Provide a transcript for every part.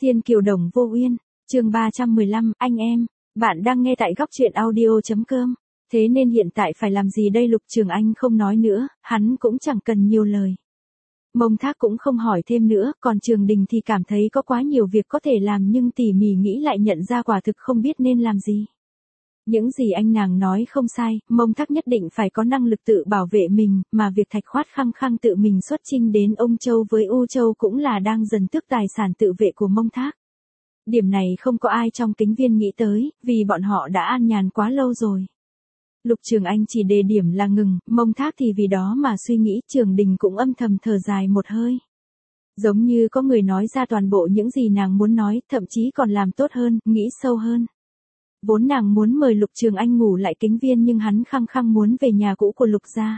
Thiên Kiều Đồng Vô Uyên, chương 315, anh em, bạn đang nghe tại góc truyện audio.com. Thế nên hiện tại phải làm gì đây? Lục Trường Anh không nói nữa, hắn cũng chẳng cần nhiều lời. Mông Thác cũng không hỏi thêm nữa, còn Trường Đình thì cảm thấy có quá nhiều việc có thể làm nhưng tỉ mỉ nghĩ lại nhận ra quả thực không biết nên làm gì. Những gì anh nàng nói không sai, Mông Thác nhất định phải có năng lực tự bảo vệ mình, mà việc Thạch Khoát khăng khăng tự mình xuất chinh đến Ông Châu với U Châu cũng là đang dần tước tài sản tự vệ của Mông Thác. Điểm này không có ai trong Kính Viên nghĩ tới, vì bọn họ đã an nhàn quá lâu rồi. Lục Trường Anh chỉ đề điểm là ngừng, Mông Thác thì vì đó mà suy nghĩ. Trường Đình cũng âm thầm thở dài một hơi. Giống như có người nói ra toàn bộ những gì nàng muốn nói, thậm chí còn làm tốt hơn, nghĩ sâu hơn. Vốn nàng muốn mời Lục Trường Anh ngủ lại Kính Viên nhưng hắn khăng khăng muốn về nhà cũ của Lục gia.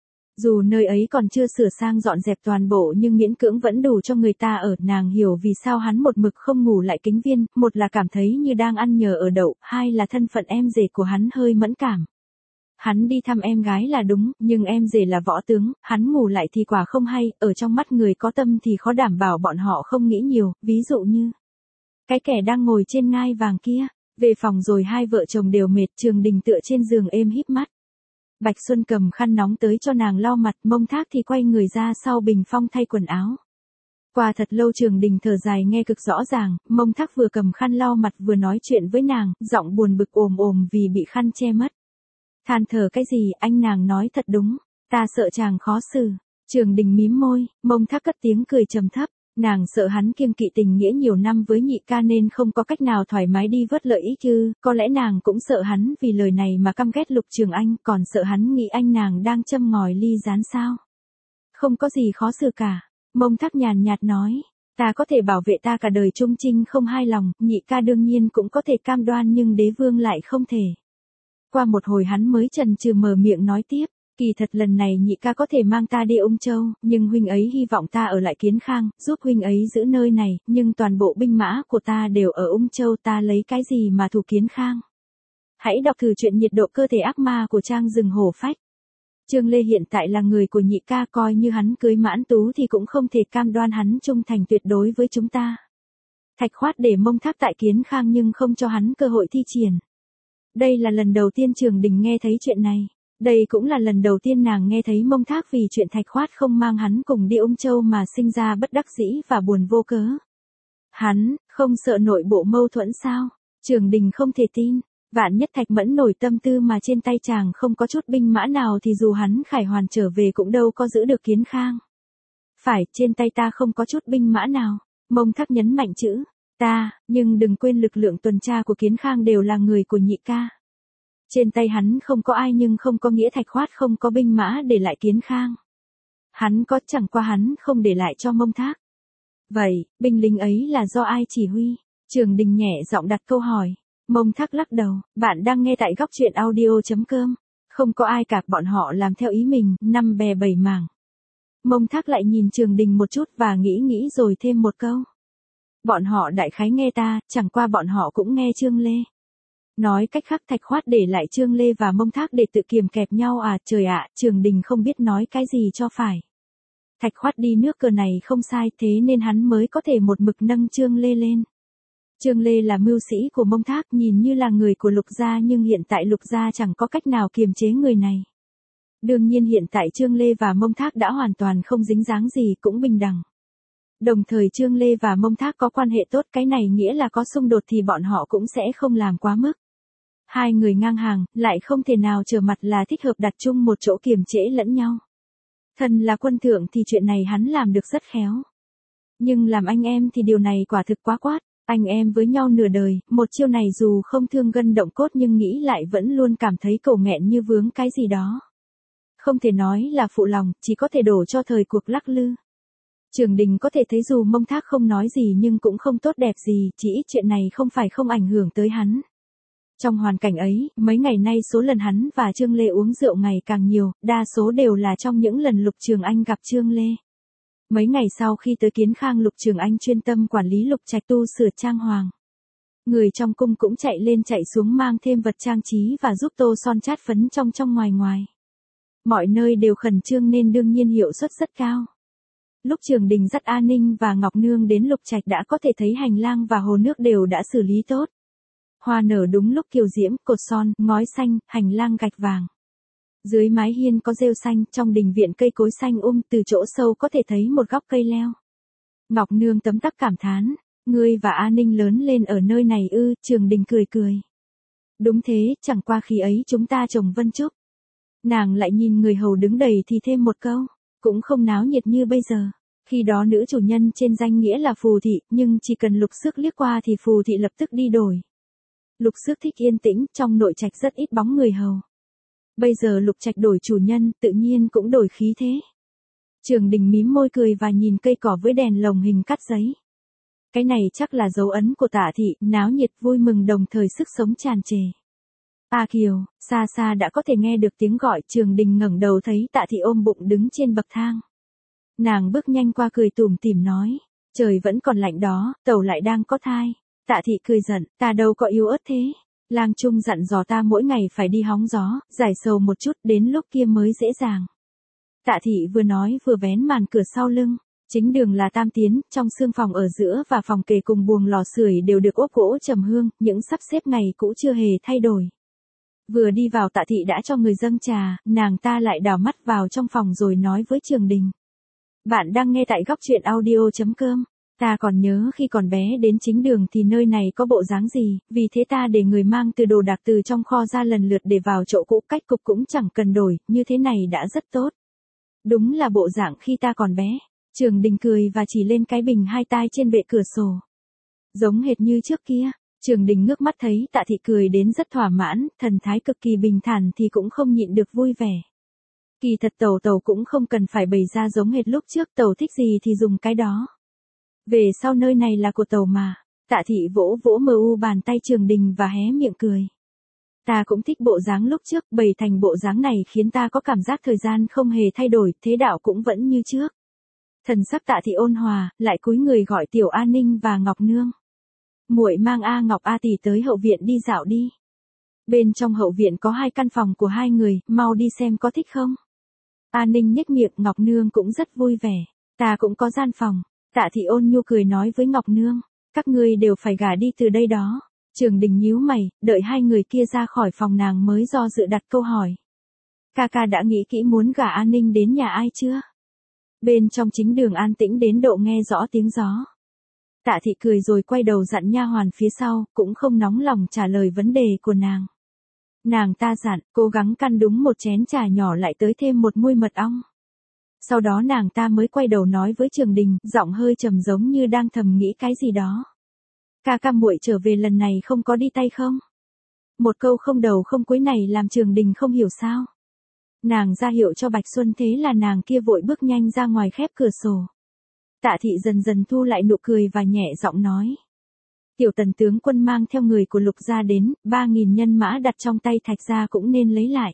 Dù nơi ấy còn chưa sửa sang dọn dẹp toàn bộ nhưng miễn cưỡng vẫn đủ cho người ta ở. Nàng hiểu vì sao hắn một mực không ngủ lại Kính Viên, một là cảm thấy như đang ăn nhờ ở đậu, hai là thân phận em rể của hắn hơi mẫn cảm. Hắn đi thăm em gái là đúng, nhưng em rể là võ tướng, hắn ngủ lại thì quả không hay, ở trong mắt người có tâm thì khó đảm bảo bọn họ không nghĩ nhiều, ví dụ như cái kẻ đang ngồi trên ngai vàng kia. Về phòng rồi hai vợ chồng đều mệt. Trường Đình tựa trên giường êm híp mắt. Bạch Xuân cầm khăn nóng tới cho nàng lau mặt. Mông Thác thì quay người ra sau bình phong thay quần áo. Qua thật lâu Trường Đình thở dài nghe cực rõ ràng. Mông Thác vừa cầm khăn lau mặt vừa nói chuyện với nàng, giọng buồn bực ồm ồm vì bị khăn che mất. Than thở cái gì, anh nàng nói thật đúng, ta sợ chàng khó xử. Trường Đình mím môi, Mông Thác cất tiếng cười trầm thấp. Nàng sợ hắn kiêng kỵ tình nghĩa nhiều năm với nhị ca nên không có cách nào thoải mái đi vớt lợi ích chứ. Có lẽ nàng cũng sợ hắn vì lời này mà căm ghét Lục Trường Anh, còn sợ hắn nghĩ anh nàng đang châm ngòi ly gián sao. Không có gì khó xử cả. Mông Thác nhàn nhạt nói, ta có thể bảo vệ ta cả đời trung trinh không hai lòng, nhị ca đương nhiên cũng có thể cam đoan nhưng đế vương lại không thể. Qua một hồi hắn mới chần chừ mở miệng nói tiếp. Kỳ thật lần này nhị ca có thể mang ta đi Ung Châu, nhưng huynh ấy hy vọng ta ở lại Kiến Khang, giúp huynh ấy giữ nơi này, nhưng toàn bộ binh mã của ta đều ở Ung Châu, ta lấy cái gì mà thủ Kiến Khang. Hãy đọc thử chuyện Nhiệt độ cơ thể ác ma của Trang Rừng Hổ Phách. Trương Lê hiện tại là người của nhị ca, coi như hắn cưới Mãn Tú thì cũng không thể cam đoan hắn trung thành tuyệt đối với chúng ta. Thạch Khoát để Mông Thác tại Kiến Khang nhưng không cho hắn cơ hội thi triển. Đây là lần đầu tiên Trường Đình nghe thấy chuyện này. Đây cũng là lần đầu tiên nàng nghe thấy Mông Thác vì chuyện Thạch Khoát không mang hắn cùng đi Ung Châu mà sinh ra bất đắc dĩ và buồn vô cớ. Hắn, không sợ nội bộ mâu thuẫn sao? Trường Đình không thể tin. Vạn nhất Thạch Mẫn nổi tâm tư mà trên tay chàng không có chút binh mã nào thì dù hắn khải hoàn trở về cũng đâu có giữ được Kiến Khang. Phải, trên tay ta không có chút binh mã nào. Mông Thác nhấn mạnh chữ ta, nhưng đừng quên lực lượng tuần tra của Kiến Khang đều là người của nhị ca. Trên tay hắn không có ai nhưng không có nghĩa Thạch Khoát không có binh mã để lại Kiến Khang. Hắn có, chẳng qua hắn không để lại cho Mông Thác. Vậy, binh lính ấy là do ai chỉ huy? Trường Đình nhẹ giọng đặt câu hỏi. Mông Thác lắc đầu, bạn đang nghe tại góc truyện audio.com. Không có ai cả, bọn họ làm theo ý mình, năm bè bảy mảng. Mông Thác lại nhìn Trường Đình một chút và nghĩ rồi thêm một câu. Bọn họ đại khái nghe ta, chẳng qua bọn họ cũng nghe Trương Lê. Nói cách khác Thạch Khoát để lại Trương Lê và Mông Thác để tự kiềm kẹp nhau à? Trời ạ, Trường Đình không biết nói cái gì cho phải. Thạch Khoát đi nước cờ này không sai, thế nên hắn mới có thể một mực nâng Trương Lê lên. Trương Lê là mưu sĩ của Mông Thác, nhìn như là người của Lục gia nhưng hiện tại Lục gia chẳng có cách nào kiềm chế người này. Đương nhiên hiện tại Trương Lê và Mông Thác đã hoàn toàn không dính dáng gì, cũng bình đẳng. Đồng thời Trương Lê và Mông Thác có quan hệ tốt, cái này nghĩa là có xung đột thì bọn họ cũng sẽ không làm quá mức. Hai người ngang hàng, lại không thể nào trở mặt là thích hợp đặt chung một chỗ kiềm chế lẫn nhau. Thần là quân thượng thì chuyện này hắn làm được rất khéo. Nhưng làm anh em thì điều này quả thực quá quát. Anh em với nhau nửa đời, một chiêu này dù không thương gân động cốt nhưng nghĩ lại vẫn luôn cảm thấy cổ nghẹn như vướng cái gì đó. Không thể nói là phụ lòng, chỉ có thể đổ cho thời cuộc lắc lư. Trường Đình có thể thấy dù Mông Thác không nói gì nhưng cũng không tốt đẹp gì, chỉ ít chuyện này không phải không ảnh hưởng tới hắn. Trong hoàn cảnh ấy, mấy ngày nay số lần hắn và Trương Lê uống rượu ngày càng nhiều, đa số đều là trong những lần Lục Trường Anh gặp Trương Lê. Mấy ngày sau khi tới Kiến Khang, Lục Trường Anh chuyên tâm quản lý Lục Trạch tu sửa trang hoàng. Người trong cung cũng chạy lên chạy xuống mang thêm vật trang trí và giúp tô son chát phấn trong ngoài ngoài. Mọi nơi đều khẩn trương nên đương nhiên hiệu suất rất cao. Lúc Trường Đình dắt A Ninh và Ngọc Nương đến Lục Trạch đã có thể thấy hành lang và hồ nước đều đã xử lý tốt. Hoa nở đúng lúc kiều diễm, cột son, ngói xanh, hành lang gạch vàng. Dưới mái hiên có rêu xanh, trong đình viện cây cối xanh từ chỗ sâu có thể thấy một góc cây leo. Ngọc Nương tấm tắc cảm thán, ngươi và A Ninh lớn lên ở nơi này ư? Trường Đình cười cười. Đúng thế, chẳng qua khi ấy chúng ta trồng vân trúc. Nàng lại nhìn người hầu đứng đầy thì thêm một câu, cũng không náo nhiệt như bây giờ. Khi đó nữ chủ nhân trên danh nghĩa là Phù Thị, nhưng chỉ cần Lục Xước liếc qua thì Phù Thị lập tức đi đổi. Lục Xước thích yên tĩnh, trong nội trạch rất ít bóng người hầu. Bây giờ Lục Trạch đổi chủ nhân, tự nhiên cũng đổi khí thế. Trường Đình mím môi cười và nhìn cây cỏ với đèn lồng hình cắt giấy. Cái này chắc là dấu ấn của Tạ Thị, náo nhiệt vui mừng đồng thời sức sống tràn trề. A Kiều, xa xa đã có thể nghe được tiếng gọi. Trường Đình ngẩng đầu thấy Tạ Thị ôm bụng đứng trên bậc thang. Nàng bước nhanh qua cười tủm tỉm nói, trời vẫn còn lạnh đó, tẩu lại đang có thai. Tạ Thị cười giận, ta đâu có yếu ớt thế. Lang Trung dặn dò ta mỗi ngày phải đi hóng gió, giải sầu một chút, đến lúc kia mới dễ dàng. Tạ Thị vừa nói vừa vén màn cửa sau lưng. Chính đường là tam tiến, trong xương phòng ở giữa và phòng kề cùng buồng lò sưởi đều được ốp gỗ trầm hương, những sắp xếp ngày cũ chưa hề thay đổi. Vừa đi vào Tạ Thị đã cho người dâng trà, nàng ta lại đảo mắt vào trong phòng rồi nói với Trường Đình. Bạn đang nghe tại góc truyện audio.com. Ta còn nhớ khi còn bé đến chính đường thì nơi này có bộ dáng gì, vì thế ta để người mang từ đồ đạc từ trong kho ra lần lượt để vào chỗ cũ, cách cục cũng chẳng cần đổi, như thế này đã rất tốt. Đúng là bộ dạng khi ta còn bé. Trường Đình cười và chỉ lên cái bình hai tai trên bệ cửa sổ. Giống hệt như trước kia. Trường Đình ngước mắt thấy Tạ Thị cười đến rất thỏa mãn, thần thái cực kỳ bình thản thì cũng không nhịn được vui vẻ. Kỳ thật tẩu cũng không cần phải bày ra giống hệt lúc trước, tẩu thích gì thì dùng cái đó. Về sau nơi này là của tẩu mà. Tạ Thị vỗ vỗ bàn tay Trường Đình và hé miệng cười. Ta cũng thích bộ dáng lúc trước, bày thành bộ dáng này khiến ta có cảm giác thời gian không hề thay đổi, thế đạo cũng vẫn như trước. Thần sắc Tạ Thị ôn hòa, lại cúi người gọi Tiểu A Ninh và Ngọc Nương. Muội mang A Ngọc A tỷ tới hậu viện đi dạo đi. Bên trong hậu viện có 2 căn phòng của 2 người, mau đi xem có thích không. A Ninh nhếch miệng, Ngọc Nương cũng rất vui vẻ. Ta cũng có gian phòng. Tạ Thị ôn nhu cười nói với Ngọc Nương. Các ngươi đều phải gả đi từ đây đó. Trường Đình nhíu mày, đợi 2 người kia ra khỏi phòng nàng mới do dự đặt câu hỏi. Ca ca đã nghĩ kỹ muốn gả A Ninh đến nhà ai chưa? Bên trong chính đường an tĩnh đến độ nghe rõ tiếng gió. Tạ Thị cười rồi quay đầu dặn nha hoàn phía sau, cũng không nóng lòng trả lời vấn đề của nàng. Nàng ta dặn, cố gắng căn đúng một chén trà nhỏ lại tới thêm một muôi mật ong. Sau đó nàng ta mới quay đầu nói với Trường Đình, giọng hơi trầm giống như đang thầm nghĩ cái gì đó. Ca ca muội trở về lần này không có đi tay không? Một câu không đầu không cuối này làm Trường Đình không hiểu sao. Nàng ra hiệu cho Bạch Xuân, thế là nàng kia vội bước nhanh ra ngoài khép cửa sổ. Tạ Thị dần dần thu lại nụ cười và nhẹ giọng nói. Tiểu Tần tướng quân mang theo người của Lục gia đến, 3.000 nhân mã đặt trong tay Thạch gia cũng nên lấy lại.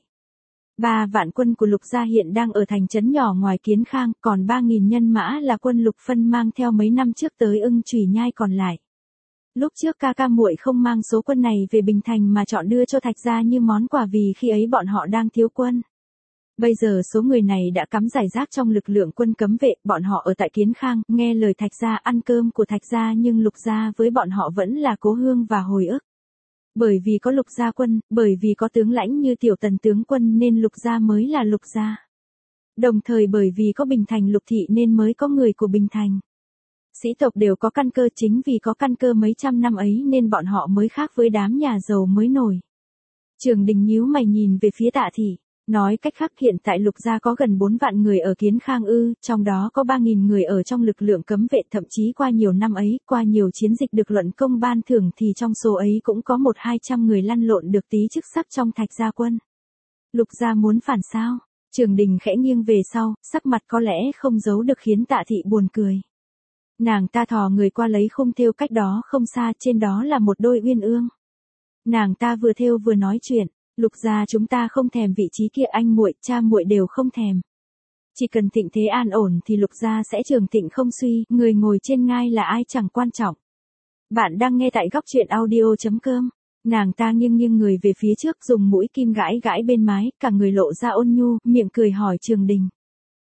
3 vạn quân của Lục gia hiện đang ở thành trấn nhỏ ngoài Kiến Khang, còn 3.000 nhân mã là quân Lục Phân mang theo mấy năm trước tới Ưng Chủy Nhai còn lại. Lúc trước ca ca muội không mang số quân này về Bình Thành mà chọn đưa cho Thạch gia như món quà vì khi ấy bọn họ đang thiếu quân. Bây giờ số người này đã cắm rải rác trong lực lượng quân cấm vệ, bọn họ ở tại Kiến Khang, nghe lời Thạch gia ăn cơm của Thạch gia nhưng Lục gia với bọn họ vẫn là cố hương và hồi ức. Bởi vì có Lục gia quân, bởi vì có tướng lãnh như Tiểu Tần tướng quân nên Lục gia mới là Lục gia. Đồng thời bởi vì có Bình Thành Lục thị nên mới có người của Bình Thành. Sĩ tộc đều có căn cơ, chính vì có căn cơ mấy trăm năm ấy nên bọn họ mới khác với đám nhà giàu mới nổi. Trường Đình nhíu mày nhìn về phía Tạ Thị. Nói cách khác hiện tại Lục gia có gần 4 vạn người ở Kiến Khang trong đó có 3.000 người ở trong lực lượng cấm vệ, thậm chí qua nhiều năm ấy, qua nhiều chiến dịch được luận công ban thưởng thì trong số ấy cũng có 100-200 người lăn lộn được tí chức sắc trong Thạch gia quân. Lục gia muốn phản sao? Trường Đình khẽ nghiêng về sau, sắc mặt có lẽ không giấu được khiến Tạ Thị buồn cười. Nàng ta thò người qua lấy khung thêu cách đó không xa, trên đó là một đôi uyên ương. Nàng ta vừa thêu vừa nói chuyện. Lục gia chúng ta không thèm vị trí kia, anh muội, cha muội đều không thèm. Chỉ cần thịnh thế an ổn thì Lục gia sẽ trường thịnh không suy, người ngồi trên ngai là ai chẳng quan trọng. Bạn đang nghe tại góc truyện audio.com. Nàng ta nghiêng người về phía trước, dùng mũi kim gãi gãi bên mái, cả người lộ ra ôn nhu, miệng cười hỏi Trường Đình.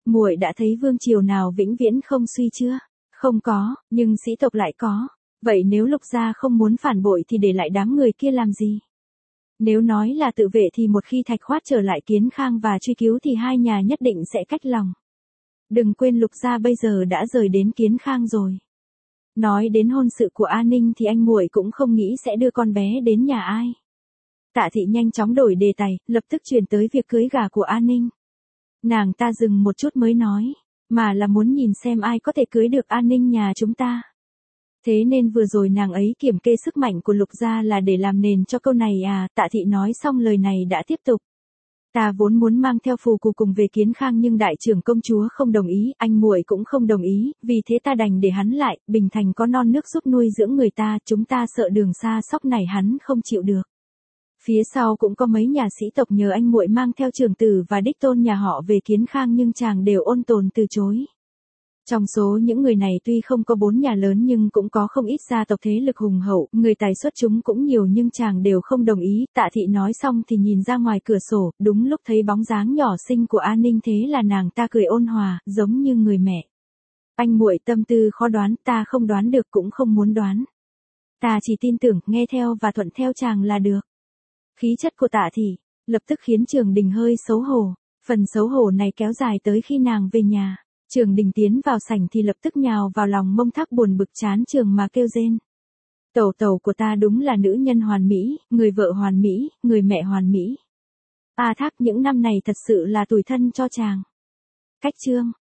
Muội đã thấy vương triều nào vĩnh viễn không suy chưa? Không có, nhưng sĩ tộc lại có. Vậy nếu Lục gia không muốn phản bội thì để lại đám người kia làm gì? Nếu nói là tự vệ thì một khi Thạch Khoát trở lại Kiến Khang và truy cứu thì hai nhà nhất định sẽ cách lòng. Đừng quên Lục gia bây giờ đã rời đến Kiến Khang rồi. Nói đến hôn sự của A Ninh thì anh muội cũng không nghĩ sẽ đưa con bé đến nhà ai. Tạ Thị nhanh chóng đổi đề tài, lập tức chuyển tới việc cưới gả của A Ninh. Nàng ta dừng một chút mới nói, mà là muốn nhìn xem ai có thể cưới được A Ninh nhà chúng ta. Thế nên vừa rồi nàng ấy kiểm kê sức mạnh của Lục gia là để làm nền cho câu này à? Tạ Thị nói xong lời này đã tiếp tục. Ta vốn muốn mang theo Phù Cù cùng về Kiến Khang nhưng đại trưởng công chúa không đồng ý, anh muội cũng không đồng ý, vì thế ta đành để hắn lại, Bình Thành có non nước giúp nuôi dưỡng người ta, chúng ta sợ đường xa sóc này hắn không chịu được. Phía sau cũng có mấy nhà sĩ tộc nhờ anh muội mang theo trưởng tử và đích tôn nhà họ về Kiến Khang nhưng chàng đều ôn tồn từ chối. Trong số những người này tuy không có 4 nhà lớn nhưng cũng có không ít gia tộc thế lực hùng hậu, người tài xuất chúng cũng nhiều nhưng chàng đều không đồng ý. Tạ Thị nói xong thì nhìn ra ngoài cửa sổ, đúng lúc thấy bóng dáng nhỏ xinh của A Ninh, thế là nàng ta cười ôn hòa, giống như người mẹ. Anh muội tâm tư khó đoán, ta không đoán được cũng không muốn đoán. Ta chỉ tin tưởng, nghe theo và thuận theo chàng là được. Khí chất của Tạ Thị lập tức khiến Trường Đình hơi xấu hổ, phần xấu hổ này kéo dài tới khi nàng về nhà. Trường Đình tiến vào sảnh thì lập tức nhào vào lòng mông Thác buồn bực chán trường mà kêu rên. Tẩu tẩu của ta đúng là nữ nhân hoàn mỹ, người vợ hoàn mỹ, người mẹ hoàn mỹ. A Thác những năm này thật sự là tủi thân cho chàng. Cách chương